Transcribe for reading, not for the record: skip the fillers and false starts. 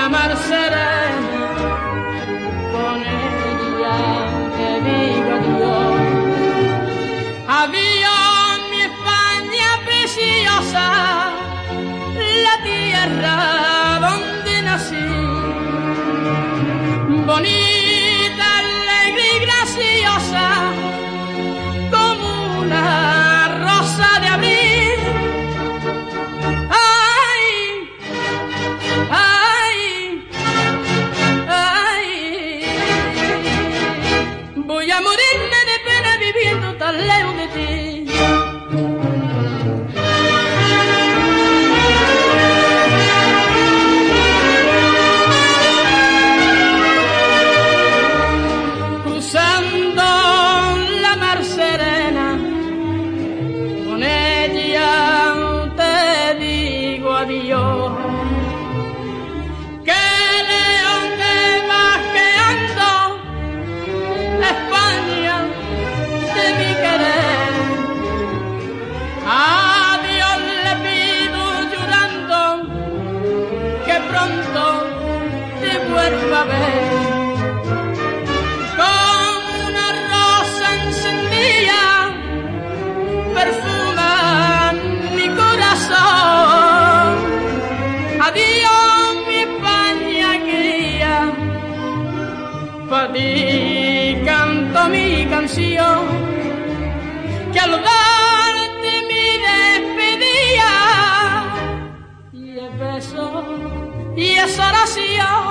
la mar serena, con ella te digo adiós. Adiós, mi España preciosa, la tierra donde nací, bonita, alegre y graciosa, como una rosa de abril. Ay, ay, ay, voy a morirme de pena viviendo tan lejos de ti. Adiós, que león te vaqueando España de mi querer. A Dios le pido llorando que pronto te vuelva a ver, como una rosa encendida perfuma mi corazón. Adiós, mi España querida, pa' ti canto mi canción, que al darte mi despedida, y el beso y esa oración